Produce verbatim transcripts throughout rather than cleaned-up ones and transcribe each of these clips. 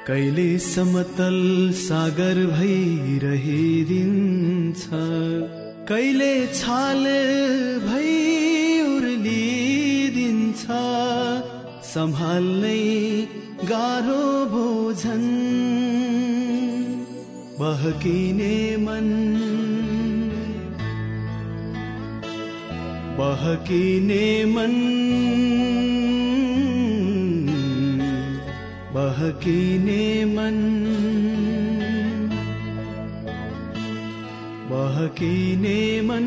कहिले समतल सागर भइरहिदिन्छ, कहिले छाल भई उर्लिदिन्छ, सम्हाल्नै गाह्रो भोजन। बहकिने मन बहकिने मन बहकिने मन बहकिने मन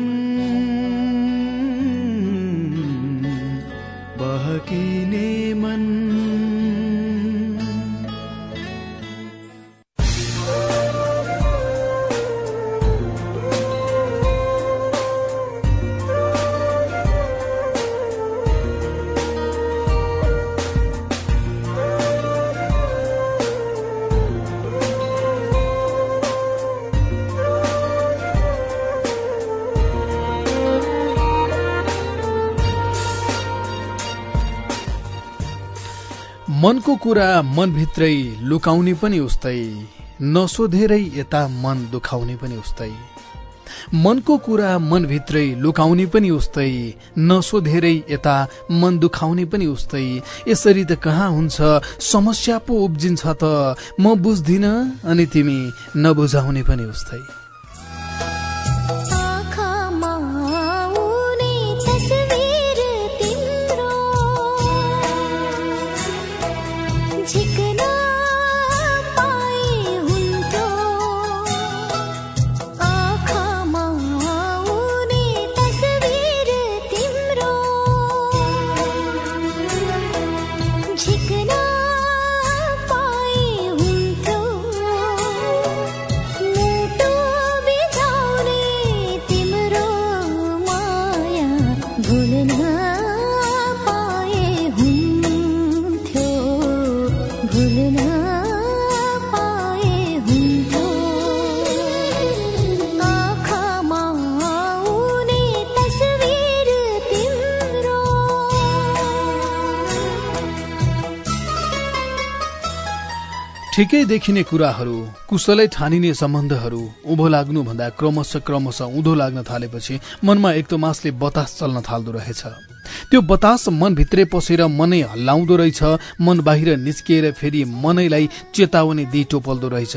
बहकिने मन। मनको कुरा मनभित्रै लुकाउने पनि उस्तै, नसोधेरै यता मन दुखाउने पनि उस्तै। मनको कुरा मनभित्रै लुकाउने पनि उस्तै, नसोधेरै यता मन दुखाउने पनि उस्तै। यसरी त कहाँ हुन्छ, समस्या पो उब्जिन्छ त म बुझ्दिन अनि तिमी नबुझाउने पनि उस्तै। ठिकै देखिने कुराहरू, कुशलै ठानिने सम्बन्धहरू उभो लाग्नु भन्दा क्रमशः क्रमशः उँधो लाग्न थालेपछि मनमा एक तमासले बतास चल्न थाल्दो रहेछ। त्यो बतास मनभित्रै पसेर मनै हल्लाउँदो रहेछ। मन बाहिर निस्किएर फेरि मनैलाई चेतावनी दिई टोपल्दो रहेछ।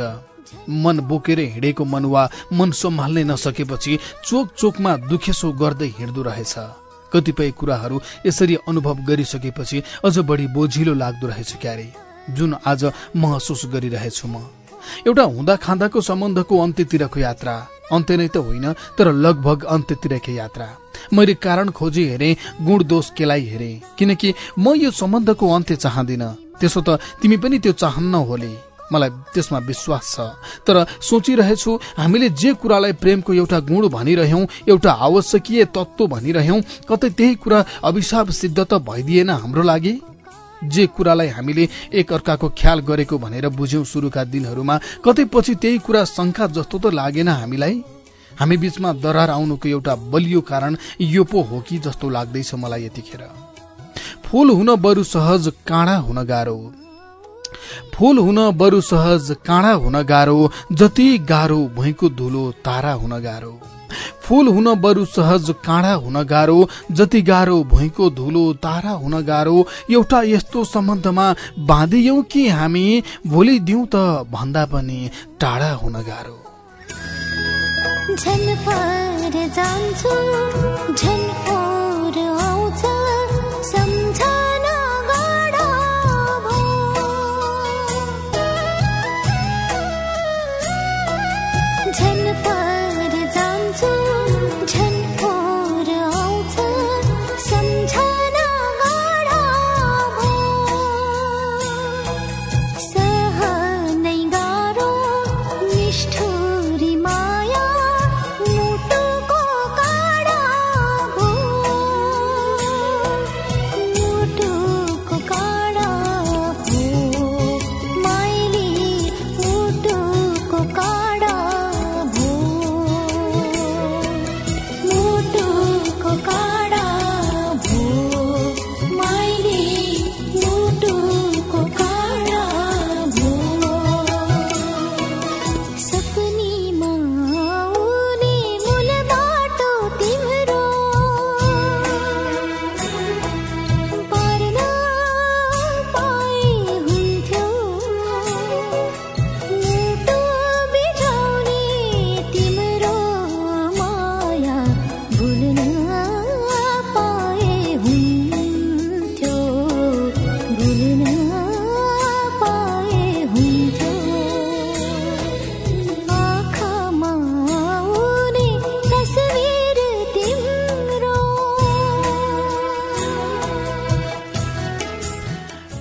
मन बोकेर हिँडेको मनुवा मन सम्हाल्नै नसकेपछि चोक चोकमा दुखेसो गर्दै हिँड्दो रहेछ। कतिपय कुराहरू यसरी अनुभव गरिसकेपछि अझ बढी बोझिलो लाग्दो रहेछ क्यारे, जुन आज महसुस गरिरहेछु म। एउटा हुँदा खाँदाको सम्बन्धको अन्त्यतिरको यात्रा, अन्त्य नै त होइन तर लगभग अन्त्यतिरकै यात्रा। मैले कारण खोजी हेरेँ, गुण दोष केलाई हेरेँ, किनकि म यो सम्बन्धको अन्त्य चाहदिन। त्यसो त तिमी पनि त्यो चाहन्न होली, मलाई त्यसमा विश्वास छ। तर सोचिरहेछु हामीले जे कुरालाई प्रेमको एउटा गुण भनिरह्यौं, एउटा आवश्यकीय तत्त्व भनिरह्यौं, कतै त्यही कुरा अभिशाप सिद्ध त भइदिएन हाम्रो लागि? जे कुरालाई हामीले एक अर्काको ख्याल गरेको भनेर बुझ्यौं सुरुका दिनहरूमा, कतै पछि त्यही कुरा शंका जस्तो त लागेन हामीलाई? हामी बीचमा दरार आउनुको एउटा बलियो कारण यो पो हो कि जस्तो लाग्दैछ मलाई यतिखेर। फूल हुन बरु सहज, काँडा हुन गाह्रो। फूल हुन बरु सहज, काँडा हुन गाह्रो, जति गाह्रो भुइँको धुलो तारा हुन गाह्रो। फूल हुन बरु सहज, काँडा हुन गाह्रो, जति गाह्रो भुइँको धुलो तारा हुन गाह्रो। एउटा यस्तो सम्बन्धमा बाँधियौं कि हामी भोलि दिउँ त भन्दा पनि टाढा हुन गाह्रो। झन पर जान्छु, झन पर आउँछ, सम्झना गाढा भयो। झन पर जान्छु, झन पर आउँछ, सम्झना गाढा भयो। सहनै गाह्रो निष्ठुरी माया, मुटुको काँडा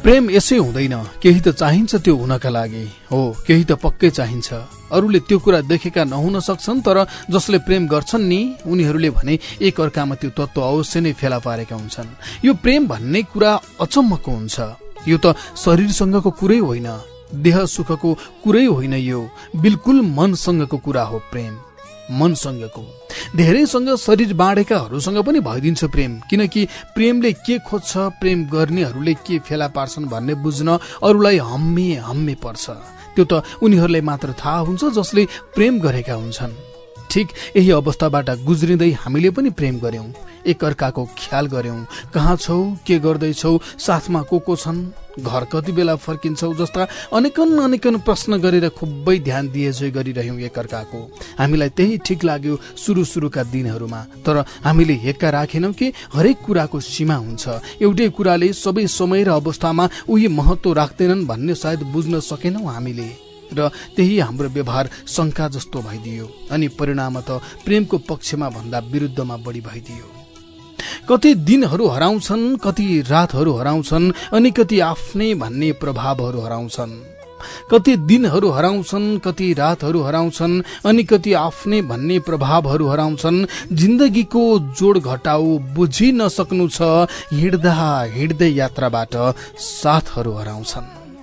प्रेम यसै हुँदैन, केही त चाहिन्छ त्यो हुनका लागि, हो केही त पक्कै चाहिन्छ। अरूले त्यो कुरा देखेका नहुन सक्छन्, तर जसले प्रेम गर्छन् नि उनीहरूले भने एक अर्कामा त्यो तत्त्व अवश्य नै फेला पारेका हुन्छन्। यो प्रेम भन्ने कुरा अचम्मको हुन्छ। यो त शरीरसँगको कुरै होइन, देह सुखको कुरै होइन, यो बिल्कुल मनसँगको कुरा हो। प्रेम मनसँगको, धेरैसँग शरीर बाँडेकाहरूसँग पनि भइदिन्छ प्रेम, किनकि प्रेमले के खोज्छ, प्रेम गर्नेहरूले के फेला पार्छन् भन्ने बुझ्न अरूलाई हम्मे हम्मे पर्छ। त्यो त उनीहरूलाई मात्र थाहा हुन्छ जसले प्रेम गरेका हुन्छन्। ठिक यही अवस्थाबाट गुज्रिँदै हामीले पनि प्रेम गर्यौं, एक अर्काको ख्याल गर्यौं, कहाँ छौ, के गर्दैछौ, साथमा को को छन्, घर कति बेला फर्किन्छौ जस्ता अनेकन अनेकन प्रश्न गरेर खुबै ध्यान दिएजै गरिरह्यौं एक अर्काको। हामीलाई त्यही ठिक लाग्यो सुरु सुरुका दिनहरूमा, तर हामीले हेक्का राखेनौं कि हरेक कुराको सीमा हुन्छ। एउटै कुराले सबै समय र अवस्थामा उही महत्व राख्दैनन् भन्ने सायद बुझ्न सकेनौं हामीले, र त्यही हाम्रो व्यवहार शंका जस्तो भइदियो, अनि परिणाम त प्रेमको पक्षमा भन्दा विरुद्धमा बढी भइदियो। कति दिनहरू हराउँछन्, कति रातहरू हराउँछन्, अनि कति आफ्नै भन्ने प्रभावहरू हराउँछन्। कति दिनहरू हराउँछन्, कति रातहरू हराउँछन्, अनि कति आफ्नै भन्ने प्रभावहरू हराउँछन्। जिन्दगीको जोड घटाउ बुझि नसक्नु छ, हिँड्दा हिँड्दै यात्राबाट साथहरू हराउँछन्।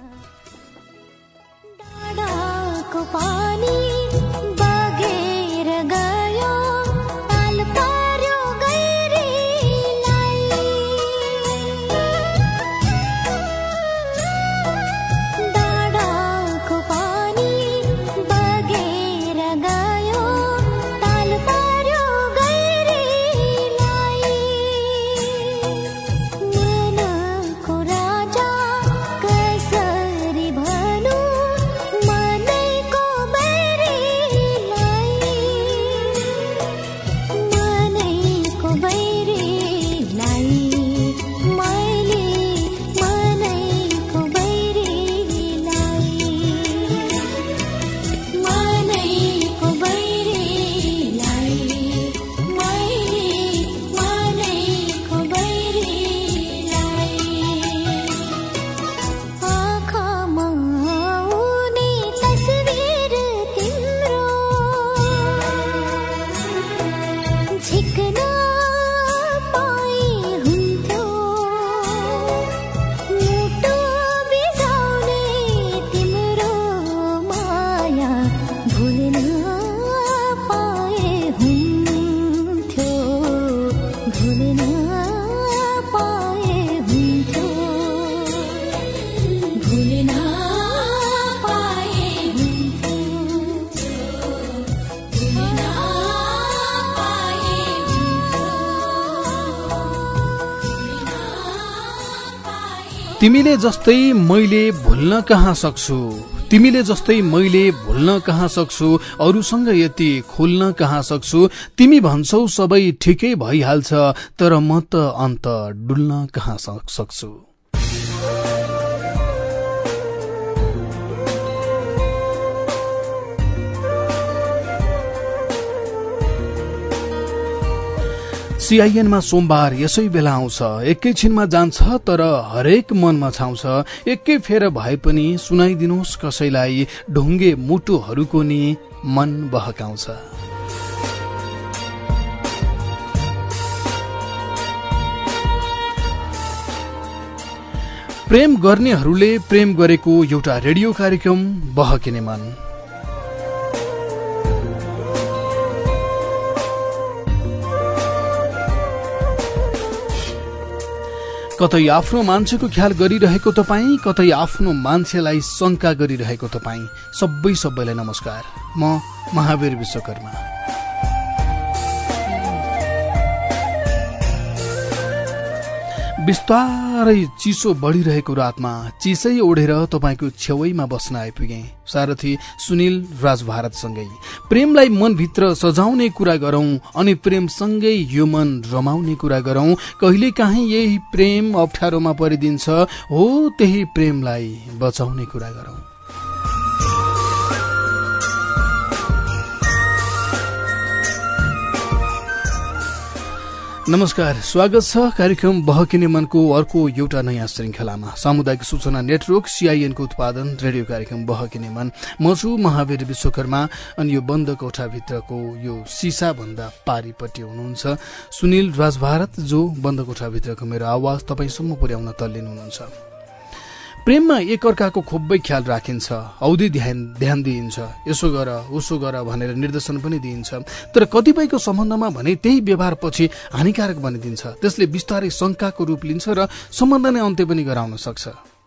तिमीले जस्तै मैले भुल्न कहाँ सक्छु, तिमीले जस्तै मैले भुल्न कहाँ सक्छु, अरूसँग यति खुल्न कहाँ सक्छु। तिमी भन्छौ सबै ठिकै भइहाल्छ, तर म त अन्त डुल्न कहाँ सक्छु। सीआईएनमा सोमबार यसै बेला आउँछ, एकैछिनमा जान्छ, तर हरेक मनमा छाउँछ। एकै फेर भए पनि सुनाइदिनुहोस् कसैलाई, ढुङ्गे मुटुहरूको नि मन बहकाउँछ। प्रेम गर्नेहरूले प्रेम गरेको एउटा रेडियो कार्यक्रम बहकिने मन। कतै आफ्नो मान्छेको ख्याल गरिरहेको तपाईँ, कतै आफ्नो मान्छेलाई शंका गरिरहेको तपाईँ, सबै सबैलाई नमस्कार। म महावीर विश्वकर्मा। बिस्तारै चिसो बढ़िरहेको रातमा चिसै ओढेर तपाईको छेउैमा बस्न आइपुगे सारथी सुनिल राज भारतसँगै। प्रेमलाई मनभित्र सजाउने कुरा गरौं अनि प्रेमसँगै यो मन रमाउने कुरा गरौं। कहिले काहीँ यही प्रेम अप्ठ्यारोमा परिदिन्छ, हो त्यही प्रेमलाई बचाउने कुरा गरौं। नमस्कार, स्वागत छ कार्यक्रम बहकिने मनको अर्को एउटा नयाँ श्रृङ्खलामा। सामुदायिक सूचना नेटवर्क सीआईएनको उत्पादन रेडियो कार्यक्रम बहकिने मन। म छु महावीर विश्वकर्मा अनि यो बन्द कोठाभित्रको यो सिसा भन्दा पारिपट्टि हुनुहुन्छ सुनिल राजभारत, जो बन्द कोठाभित्रको मेरो आवाज तपाईसम्म पुर्याउन तल्लीन हुनुहुन्छ। प्रेममा एकअर्काको खुबै ख्याल राखिन्छ, औधी ध्यान ध्यान दिइन्छ, यसो गर उसो गर भनेर निर्देशन पनि दिइन्छ। तर कतिपयको सम्बन्धमा भने त्यही व्यवहार पछि हानिकारक बनिदिन्छ। त्यसले बिस्तारै शङ्काको रूप लिन्छ र सम्बन्ध नै अन्त्य पनि गराउन सक्छ।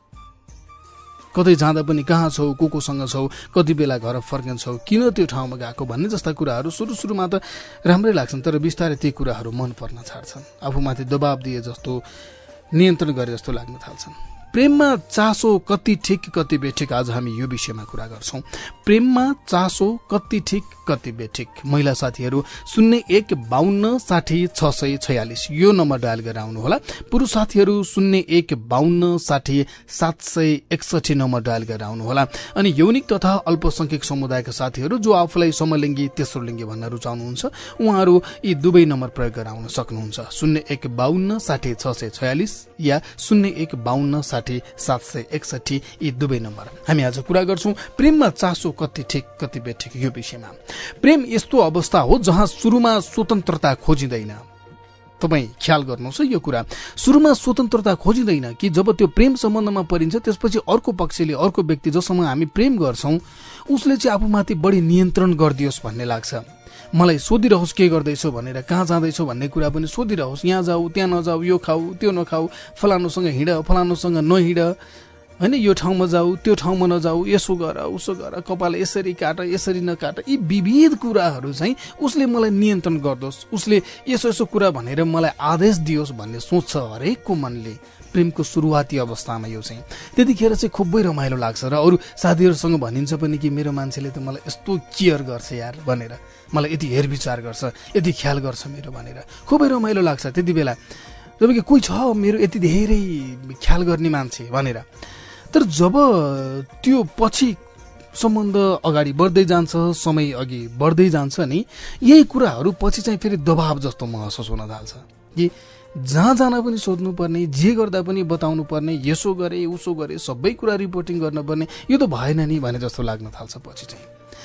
कतै जाँदा पनि कहाँ छौ, को कोसँग छौ, कति बेला घर फर्कन्छौ, किन त्यो ठाउँमा गएको भन्ने जस्ता कुराहरू सुरु सुरुमा त राम्रै लाग्छन्, तर बिस्तारै ती कुराहरू मन पर्न छाड्छन्। आफूमाथि दबाब दिए जस्तो, नियन्त्रण गरे जस्तो लाग्न थाल्छन्। प्रेममा चासो कति ठिक कति बेठिक, आज हामी यो विषयमा कुरा गर्छौं। प्रेममा चासो कति ठिक कति बेठिक। महिला साथीहरू शून्य एक बाहन्न साठी छ सय छयालिस यो नम्बर डायल गरेर आउनुहोला। पुरुष साथीहरू शून्य एक बाहन्न साठी सात सय एकसठी नम्बर डायल गरेर आउनुहोला। अनि यौनिक तथा अल्पसंख्यक समुदायका साथीहरू जो आफूलाई समलिङ्गी तेस्रो लिङ्गी भन्न रुचाउनुहुन्छ, उहाँहरू यी दुवै नम्बर प्रयोग गरेर आउन सक्नुहुन्छ। शून्य एक बाहन्न साठी छ सय छयालिस या शून्य एक बाहन्न साठी सात सय एकसठी यी दुवै नम्बर। हामी आज कुरा गर्छौं प्रेममा चासो कति ठिक कति बेठिक यो विषयमा। प्रेम यस्तो अवस्था हो जहाँ सुरुमा स्वतन्त्रता खोजिँदैन। तपाई ख्याल गर्नुहोस् यो कुरा, सुरुमा स्वतन्त्रता खोजिँदैन कि जब त्यो प्रेम सम्बन्धमा परिन्छ त्यसपछि अर्को पक्षले, अर्को व्यक्ति जससँग हामी प्रेम गर्छौं, उसले चाहिँ आफूमाथि बढी नियन्त्रण गरिदियोस् भन्ने लाग्छ। मलाई सोधिरहोस् के गर्दैछौ भनेर, कहाँ जाँदैछौ भन्ने कुरा पनि सोधिरहोस्। यहाँ जाऊ, त्यहाँ नजाऊ, यो खाऊ, त्यो नखाऊ, फलानुसँग हिँड, फलानुसँग नहिँड, होइन, यो ठाउँमा जाऊ, त्यो ठाउँमा नजाऊ, यसो गर उसो गर, कपाल यसरी काट, यसरी नकाट, यी विविध कुराहरू चाहिँ उसले मलाई नियन्त्रण गर्दोस्, उसले यसो यसो कुरा भनेर मलाई आदेश दियोस् भन्ने सोच्छ हरेकको मनले प्रेमको सुरुवाती अवस्थामा। यो चाहिँ त्यतिखेर चाहिँ खुबै रमाइलो लाग्छ र अरू साथीहरूसँग भनिन्छ पनि कि मेरो मान्छेले त मलाई यस्तो केयर गर्छ यार भनेर, मलाई यति हेरविचार गर्छ, यति ख्याल गर्छ मेरो भनेर खुबै रमाइलो लाग्छ त्यति बेला। जब कि कोही छ मेरो यति धेरै ख्याल गर्ने मान्छे भनेर। तर जब त्यो पछि सम्बन्ध अगाडि बढ्दै जान्छ, समय अघि बढ्दै जान्छ नि, यही कुराहरू पछि चाहिँ फेरि दबाब जस्तो महसुस हुन थाल्छ कि जहाँ जान पनि सोध्नु पर्ने, जे गर्दा पनि बताउनु पर्ने, यसो गरे उसो गरे, सबै कुरा रिपोर्टिङ गर्न पर्ने, यो त भएन नि भने जस्तो लाग्न थाल्छ पछि चाहिँ।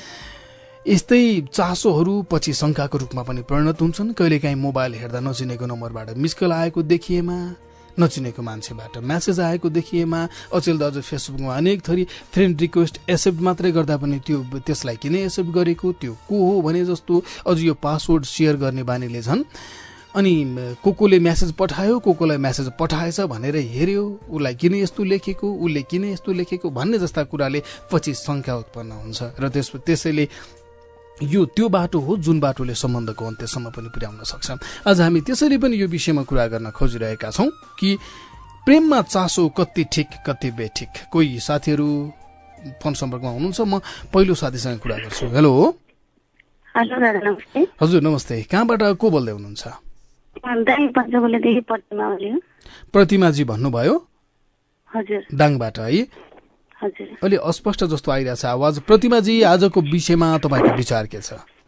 यस्तै चासोहरू पछि शङ्काको रूपमा पनि परिणत हुन्छन्। कहिलेकाहीँ मोबाइल हेर्दा नचिनेको नम्बरबाट मिसकल आएको देखिएमा, नचिनेको मान्छेबाट म्यासेज आएको देखिएमा, अचेल दाजु फेसबुकमा अनेक थरी फ्रेन्ड रिक्वेस्ट एक्सेप्ट मात्रै गर्दा पनि त्यो त्यसलाई किन एक्सेप्ट गरेको, त्यो को हो भने जस्तो, अझ यो पासवर्ड सेयर गर्ने बानीले झन्। अनि को कोले म्यासेज पठायो, को कोलाई म्यासेज पठाएछ भनेर हेऱ्यो, उसलाई किन यस्तो लेखेको, उसले किन यस्तो लेखेको भन्ने जस्ता कुराले पछि शङ्का उत्पन्न हुन्छ। र त्यस त्यसैले यो त्यो बाटो हो जुन बाटोले सम्बन्धको अन्त्यसम्म पनि पुर्याउन सक्छ। आज हामी त्यसैले पनि यो विषयमा कुरा गर्न खोजिरहेका छौं कि प्रेममा चासो कति ठिक कति बेठिक। कोही साथीहरू फोन सम्पर्कमा हुनुहुन्छ, म पहिलो साथीसँग कुरा गर्छु। हेलो। हेलो दादा, नमस्ते। हजुर नमस्ते। कहाँबाट को बोल्दै हुनुहुन्छ? प्रतिमाजी भन्नुभयो? हजुर। दाङबाट है? हजुर। अलि अस्पष्ट जस्तो आइरहेछ आवाज। प्रतिमाजी, आजको विषयमा तपाईँको विचार के छ?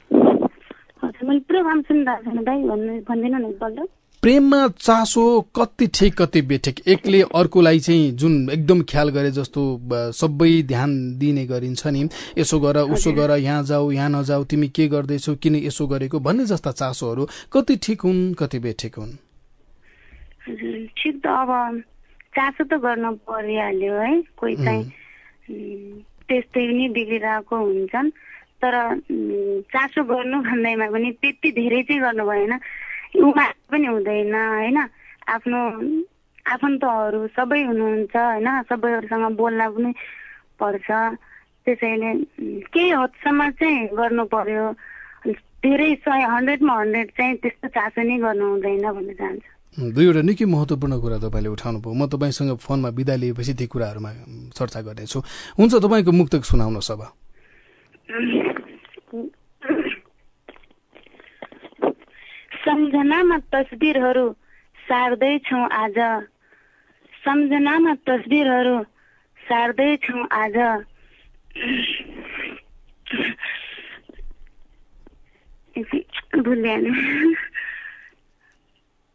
प्रेममा चासो कति ठिक कति बेठिक। एकले अर्कोलाई चाहिँ जुन एकदम ख्याल गरे जस्तो सबै ध्यान दिने गरिन्छ नि, यसो गर उसो गर, यहाँ जाऊ यहाँ नजाऊ, तिमी के गर्दैछौ, किन यसो गरेको भन्ने जस्ता चासोहरू कति ठिक हुन् कति बेठिक हुन्? ठिक त अब चासो त गर्न परिहाल्यो है, कोही चाहिँ त्यस्तै नि बिग्रिरहेको हुन्छन्, तर चासो गर्नु भन्दैमा पनि त्यति धेरै चाहिँ गर्नु भएन, उमा पनि हुँदैन होइन। आफ्नो आफन्तहरू सबै हुनुहुन्छ होइन, सबैहरूसँग बोल्न पनि पर्छ, त्यसैले केही हदसम्म चाहिँ गर्नु पर्यो। धेरै सय हन्ड्रेडमा हन्ड्रेड चाहिँ त्यस्तो चासो नै गर्नु हुँदैन भन्न चाहन्छु। दुईवटा निकै महत्त्वपूर्ण कुरा तपाईँले उठाउनु भयो। म तपाईँसँग फोनमा बिदा लिएपछि ती कुराहरूमा चर्चा गर्नेछु। हुन्छ, तपाईँको मुक्तक सुनाउनुहोस् अब। सम्झनामा तस्बिरहरू सार्दैछौँ आज, सम्झनामा तस्बिरहरू सार्दैछौँ आज, भुलिहाल्नु।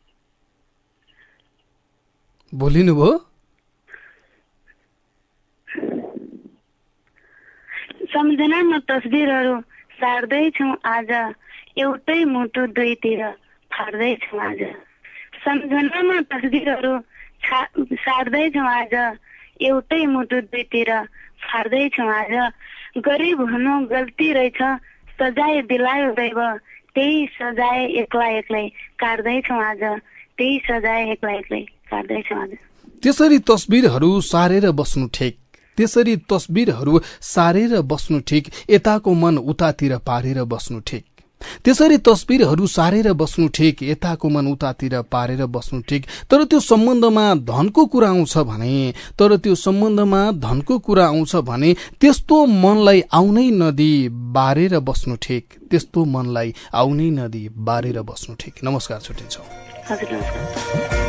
बोलिनु भयो सम्झनामा तस्बिरहरू सार्दैछौँ आज एउटै मुटु दुईतिर फाड्दैछौँ आज सम्झनामा तस्बिरहरू सार्दैछौँ आज एउटै मुटु दुईतिर फाड्दैछौँ आज गरिब हुनु गल्ती रहेछ सजाय दिलायो दैव त्यही सजाय एक्ला एक्लै काट्दैछौँ आज त्यही सजाय एक्ला एक्लै काट्दैछौँ आज त्यसरी तस्बिरहरू सारेर बस्नु ठिक त्यसरी तस्बिरहरू सारेर बस्नु ठिक यताको मन उतातिर पारेर बस्नु ठिक त्यसरी तस्बिरहरू सारेर बस्नु ठिक यताको मन उतातिर पारेर बस्नु ठिक तर त्यो सम्बन्धमा धनको कुरा आउँछ भने तर त्यो सम्बन्धमा धनको कुरा आउँछ भने त्यस्तो मनलाई आउनै नदी बारेर बस्नु ठिक त्यस्तो मनलाई आउनै नदी बारेर बस्नु ठिक। नमस्कार, छुट्टिन्छौँ। हजुर नमस्कार।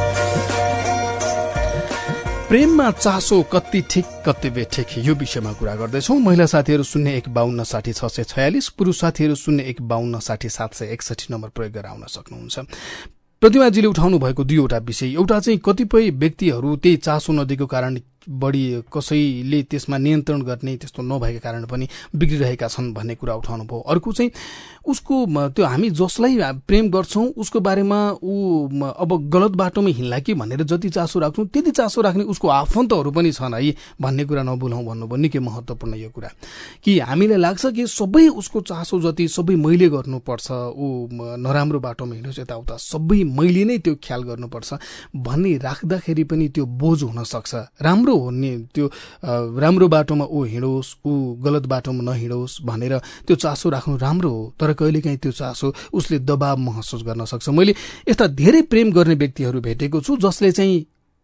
प्रेममा चासो कति ठिक कति बेठिक यो विषयमा कुरा गर्दैछौँ। महिला साथीहरू शून्य एक बाहन्न साठी छ सय छयालिस पुरुष साथीहरू शून्य एक बाहन्न साठी सात सय एकसठी नम्बर प्रयोग गरेर आउन सक्नुहुन्छ। प्रतिमाजीले उठाउनु भएको दुईवटा विषय, एउटा चाहिँ कतिपय व्यक्तिहरू त्यही चासो नदिएको कारण बढी कसैले त्यसमा नियन्त्रण गर्ने त्यस्तो नभएका कारण पनि बिग्रिरहेका छन् भन्ने कुरा उठाउनु भयो। अर्को चाहिँ उसको त्यो हामी जसलाई प्रेम गर्छौं उसको बारेमा ऊ अब गलत बाटोमा हिँड्ला कि भनेर जति चासो राख्छौं त्यति चासो राख्ने उसको आफन्तहरू पनि छन् है भन्ने कुरा नबोलाउँ भन्नुभयो। निकै महत्त्वपूर्ण यो कुरा कि हामीलाई लाग्छ कि सबै उसको चासो जति सबै मैले गर्नुपर्छ, ऊ नराम्रो बाटोमा हिँडोस् यताउता सबै मैले नै त्यो ख्याल गर्नुपर्छ भन्ने राख्दाखेरि पनि त्यो बोझ हुन सक्छ। राम्रो हुने त्यो राम्रो बाटोमा ऊ हिँडोस्, ऊ गलत बाटोमा नहिँडोस् भनेर त्यो चासो राख्नु राम्रो हो, तर कहिलेकाहीँ त्यो चासो उसले दबाव महसुस गर्न सक्छ। मैले यस्ता धेरै प्रेम गर्ने व्यक्तिहरू भेटेको छु जसले चाहिँ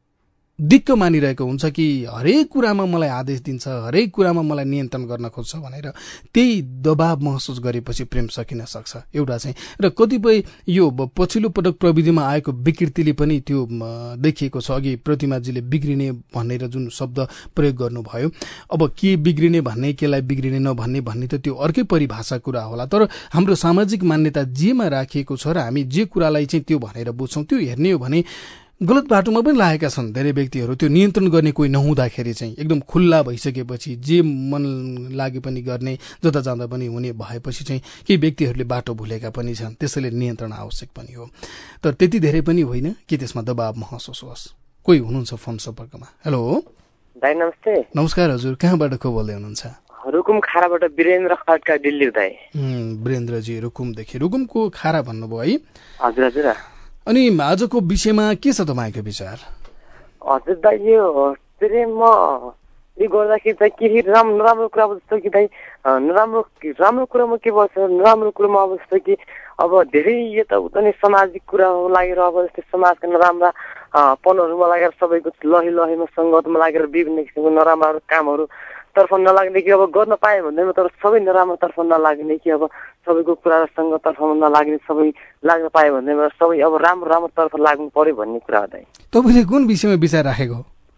दिक्क मानिरहेको हुन्छ कि हरेक कुरामा मलाई आदेश दिन्छ, हरेक कुरामा मलाई नियन्त्रण गर्न खोज्छ भनेर त्यही दबाव महसुस गरेपछि प्रेम सकिन सक्छ एउटा चाहिँ। र कतिपय यो पछिल्लो पटक प्रविधिमा आएको विकृतिले पनि त्यो देखिएको छ। अघि प्रतिमाजीले बिग्रिने भनेर जुन शब्द प्रयोग गर्नुभयो, अब के बिग्रिने भन्ने केलाई बिग्रिने नभन्ने भन्ने त त्यो अर्कै परिभाषा कुरा होला, तर हाम्रो सामाजिक मान्यता जेमा राखिएको छ र हामी जे कुरालाई चाहिँ त्यो भनेर बुझ्छौँ त्यो हेर्ने हो भने गलत बाटोमा पनि लागेका छन् धेरै व्यक्तिहरू। त्यो नियन्त्रण गर्ने कोही नहुँदाखेरि चाहिँ एकदम खुल्ला भइसकेपछि जे मन लागे पनि गर्ने, जता जाँदा पनि हुने भएपछि चाहिँ केही व्यक्तिहरूले बाटो भुलेका पनि छन्, त्यसैले नियन्त्रण आवश्यक पनि हो। तर त्यति धेरै पनि होइन कि त्यसमा दबाव महसुस होस्। कोही हुनुहुन्छ फोन सम्पर्कमा। हेलो दाइ, नमस्ते। नमस्कार हजुर, कहाँबाट को बोल्दै हुनुहुन्छ? रुकुम खाराबाट वीरेन्द्र खड्का, दिल्ली दाइ। वीरेन्द्रजी रुकुमदेखि। रुकुमको खारा भन्नुभयो है? हजुर हजुर। अनि आजको विषयमा के छ तपाईँको विचार? हजुर दाइ, यो प्रेममा यो गर्दाखेरि चाहिँ केही राम्रो नराम्रो कुरा अब जस्तो कि दाइ नराम्रो राम्रो कुरामा के पर्छ, नराम्रो कुरामा अब जस्तो कि अब धेरै यताउता नै सामाजिक कुरामा लागेर अब जस्तै समाजका नराम्रा पनहरूमा लागेर सबैको लही लहीमा सङ्गतमा लागेर विभिन्न किसिमको नराम्रो कामहरू तर्फ नलाग्ने कि अब गर्न पाएँ भन्दैमा तर सबै नराम्रो तर्फ नलाग्ने कि अब सबैको कुरा सङ्गततर्फमा नलाग्ने, सबै लाग्न पाएँ भन्दैमा सबै अब राम्रो राम्रो तर्फ लाग्नु पर्यो भन्ने कुरा हो दाइ। तपाईँले कुन विषयमा विचार राखेको?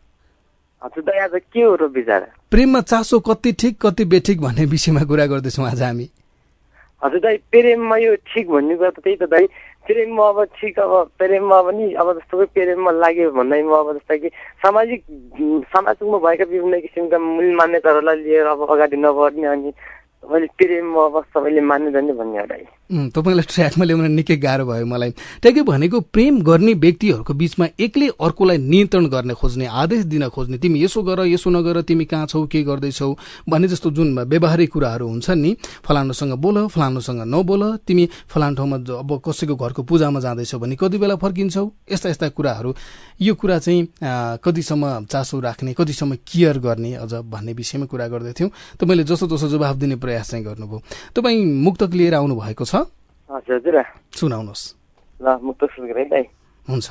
हजुर दाइ, आज के हो र विचार? प्रेममा चासो कति ठिक कति बेठिक भन्ने विषयमा कुरा गर्दैछौँ आज हामी। हजुर दाइ, प्रेममा यो ठिक भन्ने कुरा त त्यही त दाइ। प्रेममा अब ठिक अब प्रेममा पनि अब जस्तो प्रेममा लाग्यो भन्दैमा अब जस्तै कि सामाजिक समाजमा भएका विभिन्न किसिमका मूल मान्यताहरूलाई लिएर अब अगाडि नबढ्ने अनि मैले प्रेममा अब सबैले मान्नु जान्ने भन्ने हो दाइ। तपाईँलाई ट्र्याकमा ल्याउन निकै गाह्रो भयो मलाई। ट्याकै भनेको प्रेम गर्ने व्यक्तिहरूको बीचमा एकले अर्कोलाई नियन्त्रण गर्ने खोज्ने, आदेश दिन खोज्ने, तिमी यसो गर यसो नगर, तिमी कहाँ छौ के गर्दैछौ भन्ने जस्तो जुन व्यवहारिक कुराहरू हुन्छन् नि, फलानुसँग बोल फलानुसँग नबोल, तिमी फलानु ठाउँमा अब कसैको घरको पूजामा जाँदैछौ भने कति बेला फर्किन्छौ, यस्ता यस्ता कुराहरू। यो कुरा चाहिँ कतिसम्म चासो राख्ने, कतिसम्म केयर गर्ने अझ भन्ने विषयमा कुरा गर्दैथ्यौँ। तपाईँले जसो तसो जवाफ दिने प्रयास चाहिँ गर्नुभयो। तपाईँ मुक्तक लिएर आउनु भएको छ? हजुर हजुर, सुनाउनुहोस्। ल मुक्त सुरु गरे दाइ। हुन्छ।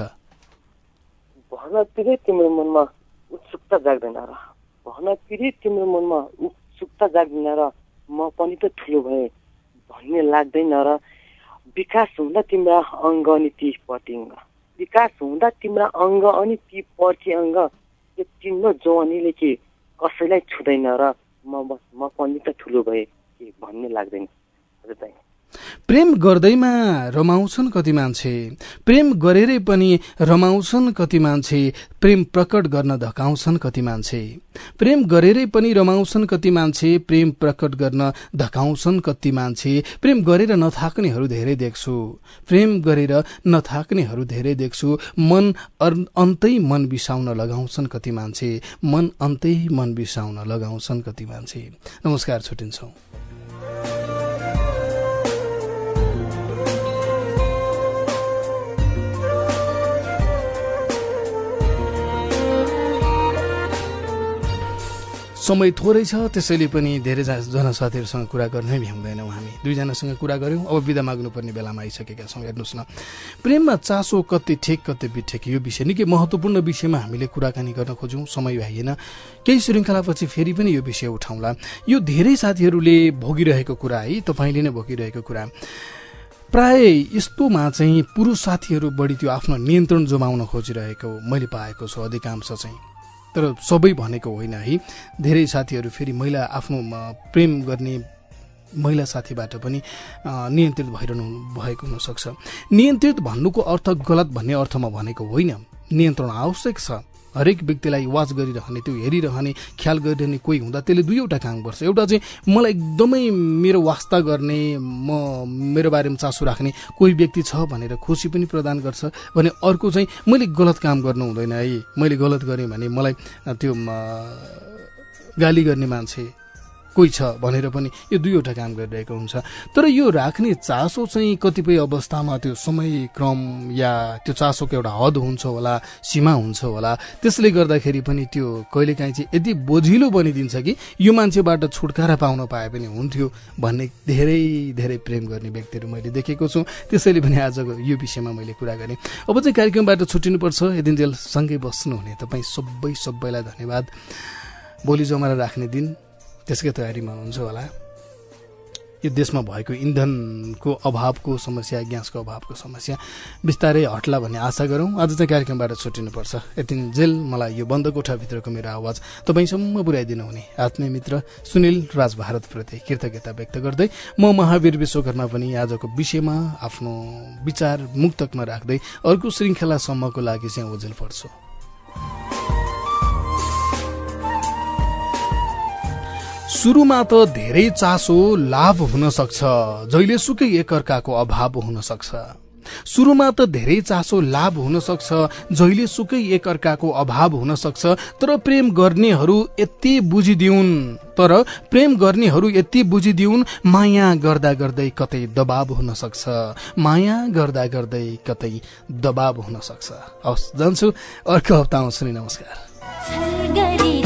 भन पिरे तिम्रो मनमा उत्सुकता जाग्दैन र, भन पिरे तिम्रो मनमा उत्सुकता जाग्दैन र, म पनि त ठुलो भए भन्ने लाग्दैन र, विकास हुँदा तिम्रा अङ्ग अनि ती पर्टी अङ्ग, विकास हुँदा तिम्रा अङ्ग अनि ती पर्टी अङ्ग, यो तिम्रो जवानीले के कसैलाई छुँदैन र, म म पनि त ठुलो भए के भन्ने लाग्दैन। हजुर दाइ। प्रेम गर्दैमा रमाउँछन् कति मान्छे, प्रेम गरेरै पनि रमाउँछन् कति मान्छे, प्रेम प्रकट गर्न धकाउँछन् कति मान्छे, प्रेम गरेरै पनि रमाउँछन् कति मान्छे, प्रेम प्रकट गर्न धकाउँछन् कति मान्छे, प्रेम गरेर नथाक्नेहरू धेरै देख्छु, प्रेम गरेर नथाक्नेहरू धेरै देख्छु, मन अन्तै मन बिसाउन लगाउँछन् कति मान्छे, मन अन्तै मन बिसाउन लगाउँछन् कति मान्छे। नमस्कार, छुट्टिन्छौँ। समय थोरै छ, त्यसैले पनि धेरै जना साथीहरूसँग कुरा गर्नै भ्याउँदैनौँ। हामी दुईजनासँग कुरा गऱ्यौँ, अब बिदा माग्नुपर्ने बेलामा आइसकेका छौँ। हेर्नुहोस् न, प्रेममा चासो कति ठेक कति बिठेक, यो विषय निकै महत्त्वपूर्ण विषयमा हामीले कुराकानी गर्न खोज्यौँ, समय भएन। केही श्रृङ्खलापछि फेरि पनि यो विषय उठाउँला। यो धेरै साथीहरूले भोगिरहेको कुरा है, तपाईँले नै भोगिरहेको कुरा। प्राय यस्तोमा चाहिँ पुरुष साथीहरू बढी त्यो आफ्नो नियन्त्रण जमाउन खोजिरहेको मैले पाएको छु अधिकांश चाहिँ, तर सबै भनेको होइन है। धेरै साथीहरू फेरि महिला आफ्नो प्रेम गर्ने महिला साथीबाट पनि नियन्त्रित भइरहनु भएको हुनसक्छ। नियन्त्रित भन्नुको अर्थ गलत भन्ने अर्थमा भनेको होइन, नियन्त्रण आवश्यक छ। हरेक व्यक्तिलाई वाच गरिरहने, त्यो हेरिरहने, ख्याल गरिरहने कोही हुँदा त्यसले दुईवटा काम गर्छ। एउटा चाहिँ मलाई एकदमै मेरो वास्ता गर्ने, म मेरो बारेमा चासो राख्ने कोही व्यक्ति छ भनेर खुसी पनि प्रदान गर्छ भने अर्को चाहिँ मैले गलत काम गर्नु हुँदैन है, मैले गलत गरेँ भने मलाई त्यो गाली गर्ने मान्छे कोही छ भनेर पनि यो दुईवटा काम गरिरहेको हुन्छ। तर यो राख्ने चासो चाहिँ कतिपय अवस्थामा त्यो समय क्रम या त्यो चासोको एउटा हद हुन्छ होला, सीमा हुन्छ होला। त्यसले गर्दाखेरि पनि त्यो कहिलेकाहीँ चाहिँ यति बोझिलो बनिदिन्छ कि यो मान्छेबाट छुटकारा पाउन पाए पनि हुन्थ्यो भन्ने धेरै धेरै प्रेम गर्ने व्यक्तिहरू मैले देखेको छु। त्यसैले पनि आजको यो विषयमा मैले कुरा गरेँ। अब चाहिँ कार्यक्रमबाट छुट्टिनुपर्छ। यदिन्जेल सँगै बस्नुहुने तपाईँ सबै सबैलाई धन्यवाद। भोलि जमारा राख्ने दिन त्यसकै तयारीमा हुनुहुन्छ होला। यो देशमा भएको इन्धनको अभावको समस्या, ग्यासको अभावको समस्या बिस्तारै हट्ला भन्ने आशा गरौँ। आज चाहिँ कार्यक्रमबाट छुट्टिनुपर्छ। यतिन्जेल मलाई यो बन्द कोठाभित्रको मेरो आवाज तपाईँसम्म पुर्याइदिनु हुने आत्मीय मित्र सुनिल राज भारतप्रति कृतज्ञता व्यक्त गर्दै म महावीर विश्वकर्मा पनि आजको विषयमा आफ्नो विचार मुक्तकमा राख्दै अर्को श्रृङ्खलासम्मको लागि चाहिँ ओझेल पर्छु। सुरुमा त धेरै चासो लाभ हुन सक्छ, जहिले सुकै एकअर्काको अभाव हुन सक्छ। सुरुमा त धेरै चासो लाभ हुन सक्छ, जहिले सुकै एकअर्काको अभाव हुन सक्छ। तर प्रेम गर्नेहरू यति बुझिदिउन् तर प्रेम गर्नेहरू यति बुझिदिउन् माया गर्दा गर्दै कतै दबाव हुन सक्छ, माया गर्दा गर्दै कतै दबाव हुन सक्छ। हवस्, जान्छु, अर्को हप्ता आउँछु नि। नमस्कार।